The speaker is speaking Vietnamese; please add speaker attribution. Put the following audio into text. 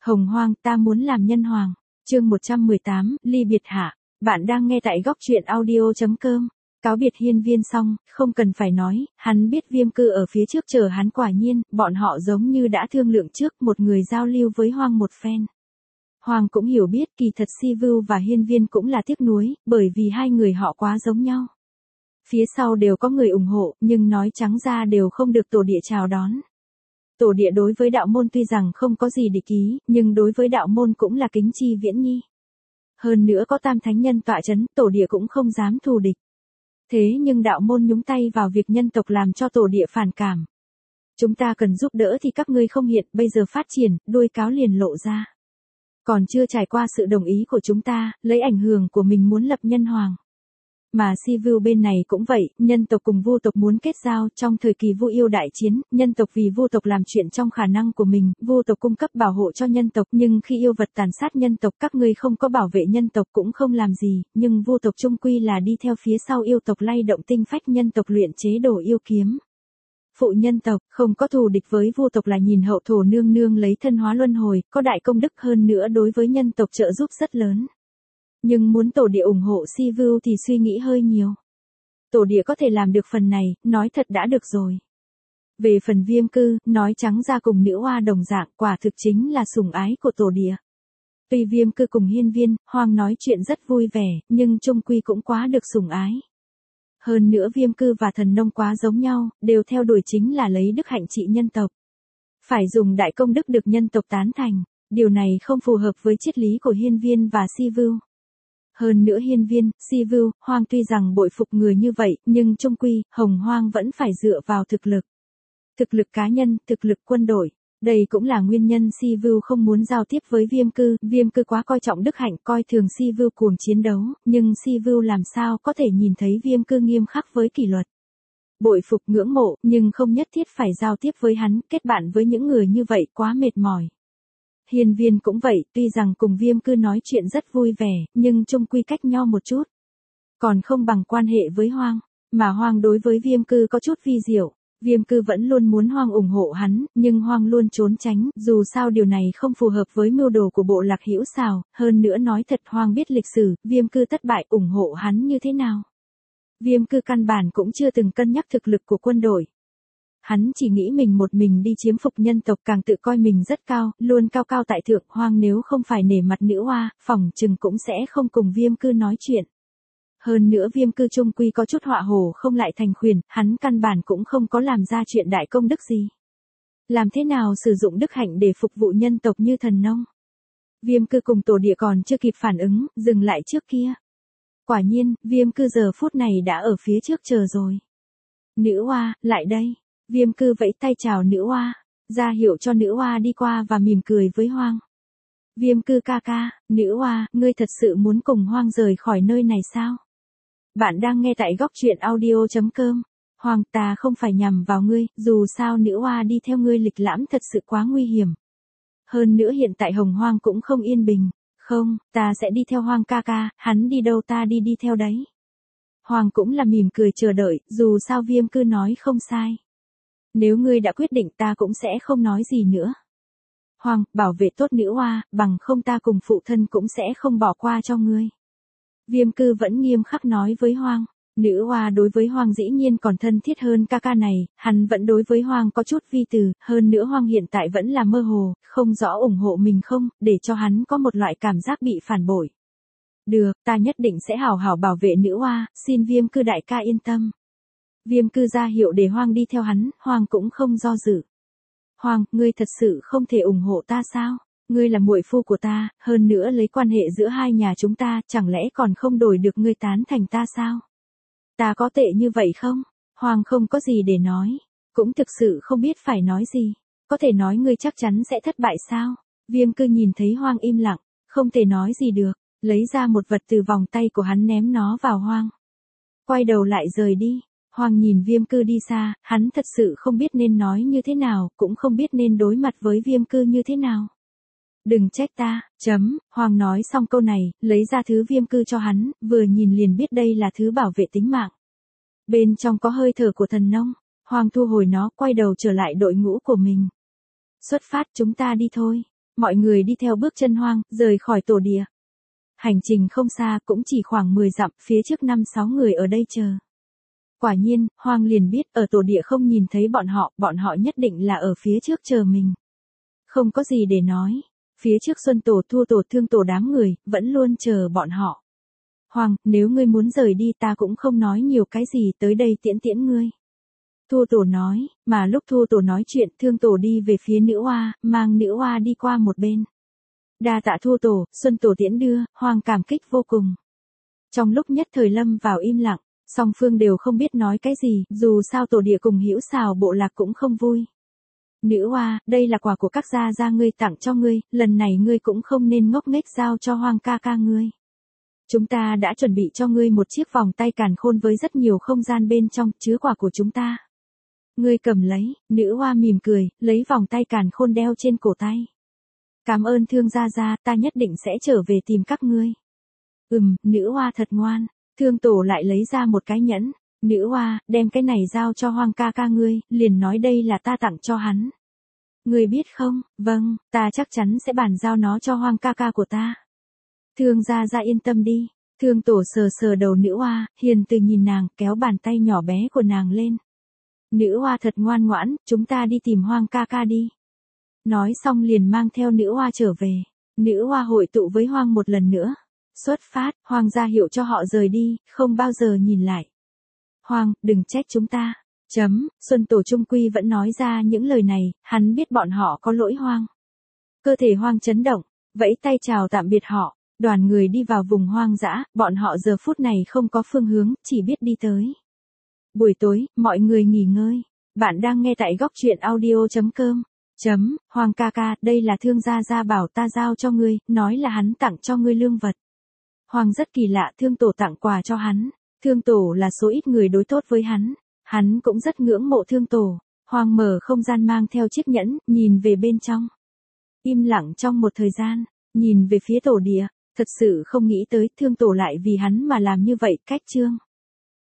Speaker 1: Hồng Hoang, ta muốn làm nhân hoàng. Chương 118, ly biệt hạ. Bạn đang nghe tại góc truyện audio.com. Cáo biệt hiên viên xong, không cần phải nói, hắn biết Viêm Cư ở phía trước chờ hắn, quả nhiên, bọn họ giống như đã thương lượng trước, một người giao lưu với Hoang một phen. Hoang cũng hiểu biết kỳ thật Si Vưu và hiên viên cũng là tiếc nuối, bởi vì hai người họ quá giống nhau. Phía sau đều có người ủng hộ, nhưng nói trắng ra đều không được tổ địa chào đón. Tổ địa đối với đạo môn tuy rằng không có gì địch ý, nhưng đối với đạo môn cũng là kính chi viễn nhi. Hơn nữa có tam thánh nhân tọa chấn, tổ địa cũng không dám thù địch. Thế nhưng đạo môn nhúng tay vào việc nhân tộc làm cho tổ địa phản cảm. Chúng ta cần giúp đỡ thì các ngươi không hiện, bây giờ phát triển, đuôi cáo liền lộ ra. Còn chưa trải qua sự đồng ý của chúng ta, lấy ảnh hưởng của mình muốn lập nhân hoàng. Mà Si Vưu bên này cũng vậy, nhân tộc cùng Vu tộc muốn kết giao, trong thời kỳ Vu yêu đại chiến, nhân tộc vì Vu tộc làm chuyện trong khả năng của mình, Vu tộc cung cấp bảo hộ cho nhân tộc, nhưng khi yêu vật tàn sát nhân tộc, các ngươi không có bảo vệ nhân tộc cũng không làm gì, nhưng Vu tộc chung quy là đi theo phía sau yêu tộc lay động tinh phách nhân tộc luyện chế đồ yêu kiếm. Phụ nhân tộc, không có thù địch với Vu tộc là nhìn hậu thổ nương nương lấy thân hóa luân hồi, có đại công đức hơn nữa đối với nhân tộc trợ giúp rất lớn. Nhưng muốn tổ địa ủng hộ Si Vưu thì suy nghĩ hơi nhiều. Tổ địa có thể làm được phần này, nói thật đã được rồi. Về phần Viêm Cư, nói trắng ra cùng nữ oa đồng dạng, quả thực chính là sủng ái của tổ địa. Tuy Viêm Cư cùng hiên viên, Hoang nói chuyện rất vui vẻ, nhưng chung quy cũng quá được sủng ái. Hơn nữa Viêm Cư và thần nông quá giống nhau, đều theo đuổi chính là lấy đức hạnh trị nhân tộc. Phải dùng đại công đức được nhân tộc tán thành, điều này không phù hợp với triết lý của hiên viên và Si Vưu. Hơn nữa hiên viên, Si Vưu, Hoang tuy rằng bội phục người như vậy, nhưng chung quy, Hồng Hoang vẫn phải dựa vào thực lực. Thực lực cá nhân, thực lực quân đội. Đây cũng là nguyên nhân Si Vưu không muốn giao tiếp với Viêm Cư quá coi trọng đức hạnh, coi thường Si Vưu cuồng chiến đấu, nhưng Si Vưu làm sao có thể nhìn thấy Viêm Cư nghiêm khắc với kỷ luật. Bội phục ngưỡng mộ, nhưng không nhất thiết phải giao tiếp với hắn, kết bạn với những người như vậy quá mệt mỏi. Hiên viên cũng vậy, tuy rằng cùng Viêm Cư nói chuyện rất vui vẻ, nhưng chung quy cách nhau một chút. Còn không bằng quan hệ với Hoang, mà Hoang đối với Viêm Cư có chút vi diệu. Viêm Cư vẫn luôn muốn Hoang ủng hộ hắn, nhưng Hoang luôn trốn tránh, dù sao điều này không phù hợp với mưu đồ của bộ lạc Hữu Sào, hơn nữa nói thật Hoang biết lịch sử, Viêm Cư thất bại ủng hộ hắn như thế nào. Viêm Cư căn bản cũng chưa từng cân nhắc thực lực của quân đội. Hắn chỉ nghĩ mình một mình đi chiếm phục nhân tộc, càng tự coi mình rất cao, luôn cao cao tại thượng. Hoang nếu không phải nể mặt nữ oa, phỏng chừng cũng sẽ không cùng Viêm Cư nói chuyện. Hơn nữa Viêm Cư chung quy có chút họa hổ không lại thành khuyển, hắn căn bản cũng không có làm ra chuyện đại công đức gì. Làm thế nào sử dụng đức hạnh để phục vụ nhân tộc như thần nông? Viêm Cư cùng tổ địa còn chưa kịp phản ứng, dừng lại trước kia. Quả nhiên, Viêm Cư giờ phút này đã ở phía trước chờ rồi. Nữ oa, lại đây. Viêm Cư vẫy tay chào nữ oa, ra hiệu cho nữ oa đi qua và mỉm cười với Hoang. Viêm Cư ca ca, nữ oa, ngươi thật sự muốn cùng Hoang rời khỏi nơi này sao? Bạn đang nghe tại góc truyện audio.com. Hoang, ta không phải nhằm vào ngươi, dù sao nữ oa đi theo ngươi lịch lãm thật sự quá nguy hiểm. Hơn nữa hiện tại Hồng Hoang cũng không yên bình. Không, ta sẽ đi theo Hoang ca ca, hắn đi đâu ta đi theo đấy. Hoang cũng là mỉm cười chờ đợi, dù sao Viêm Cư nói không sai. Nếu ngươi đã quyết định ta cũng sẽ không nói gì nữa. Hoang, bảo vệ tốt nữ oa, bằng không ta cùng phụ thân cũng sẽ không bỏ qua cho ngươi. Viêm Cư vẫn nghiêm khắc nói với Hoang. Nữ oa đối với Hoang dĩ nhiên còn thân thiết hơn ca ca này, hắn vẫn đối với Hoang có chút vi từ, hơn nữa Hoang hiện tại vẫn là mơ hồ, không rõ ủng hộ mình không, để cho hắn có một loại cảm giác bị phản bội. Được, ta nhất định sẽ hảo hảo bảo vệ nữ oa, xin Viêm Cư đại ca yên tâm. Viêm Cư ra hiệu để Hoang đi theo hắn, Hoang cũng không do dự. Hoang, ngươi thật sự không thể ủng hộ ta sao? Ngươi là muội phu của ta, hơn nữa lấy quan hệ giữa hai nhà chúng ta, chẳng lẽ còn không đổi được ngươi tán thành ta sao? Ta có tệ như vậy không? Hoang không có gì để nói, cũng thực sự không biết phải nói gì. Có thể nói ngươi chắc chắn sẽ thất bại sao? Viêm Cư nhìn thấy Hoang im lặng, không thể nói gì được, lấy ra một vật từ vòng tay của hắn ném nó vào Hoang. Quay đầu lại rời đi. Hoang nhìn Viêm Cư đi xa, hắn thật sự không biết nên nói như thế nào, cũng không biết nên đối mặt với Viêm Cư như thế nào. Đừng trách ta, Hoang nói xong câu này, lấy ra thứ Viêm Cư cho hắn, vừa nhìn liền biết đây là thứ bảo vệ tính mạng. Bên trong có hơi thở của thần nông, Hoang thu hồi nó, quay đầu trở lại đội ngũ của mình. Xuất phát, chúng ta đi thôi. mọi người đi theo bước chân Hoang, rời khỏi tổ địa. Hành trình không xa, cũng chỉ khoảng 10 dặm, phía trước 5-6 người ở đây chờ. Quả nhiên, Hoang liền biết ở tổ địa không nhìn thấy bọn họ nhất định là ở phía trước chờ mình. Không có gì để nói, phía trước Xuân Tổ, Thu Tổ, Thương Tổ đám người, vẫn luôn chờ bọn họ. Hoang, nếu ngươi muốn rời đi ta cũng không nói nhiều cái gì, tới đây tiễn tiễn ngươi. Thu Tổ nói, mà lúc Thu Tổ nói chuyện, Thương Tổ đi về phía nữ oa, mang nữ oa đi qua một bên. Đa tạ Thu Tổ, Xuân Tổ tiễn đưa, Hoang cảm kích vô cùng. Trong lúc nhất thời lâm vào im lặng, song phương đều không biết nói cái gì, dù sao tổ địa cùng Hữu Xào bộ lạc cũng không vui. Nữ oa, đây là quà của các gia ngươi tặng cho ngươi, lần này ngươi cũng không nên ngốc nghếch giao cho Hoang ca ca ngươi. Chúng ta đã chuẩn bị cho ngươi một chiếc vòng tay càn khôn với rất nhiều không gian bên trong, chứa quà của chúng ta. Ngươi cầm lấy, nữ oa mỉm cười, lấy vòng tay càn khôn đeo trên cổ tay. Cảm ơn Thương gia, ta nhất định sẽ trở về tìm các ngươi. Nữ oa thật ngoan. Thương Tổ lại lấy ra một cái nhẫn. Nữ oa, đem cái này giao cho Hoang ca ca ngươi, liền nói đây là ta tặng cho hắn. Ngươi biết không? Vâng, ta chắc chắn sẽ bàn giao nó cho Hoang ca ca của ta. Thương gia yên tâm đi. Thương Tổ sờ sờ đầu nữ oa, hiền từ nhìn nàng, kéo bàn tay nhỏ bé của nàng lên. Nữ oa thật ngoan ngoãn, chúng ta đi tìm Hoang ca ca đi. Nói xong liền mang theo nữ oa trở về. Nữ oa hội tụ với Hoang một lần nữa. Xuất phát, Hoang ra hiệu cho họ rời đi, không bao giờ nhìn lại. Hoang, đừng trách chúng ta. Xuân Tổ trung quy vẫn nói ra những lời này, hắn biết bọn họ có lỗi Hoang. Cơ thể Hoang chấn động, vẫy tay chào tạm biệt họ. Đoàn người đi vào vùng hoang dã, bọn họ giờ phút này không có phương hướng, chỉ biết đi tới. Buổi tối, mọi người nghỉ ngơi. Bạn đang nghe tại góc truyện audio.com. Hoang ca ca, đây là Thương gia bảo ta giao cho ngươi, nói là hắn tặng cho ngươi lương vật. Hoang rất kỳ lạ, Thương Tổ tặng quà cho hắn. Thương Tổ là số ít người đối tốt với hắn. Hắn cũng rất ngưỡng mộ Thương Tổ. Hoang mở không gian mang theo chiếc nhẫn, nhìn về bên trong. Im lặng trong một thời gian, nhìn về phía tổ địa, thật sự không nghĩ tới Thương Tổ lại vì hắn mà làm như vậy, cách chương.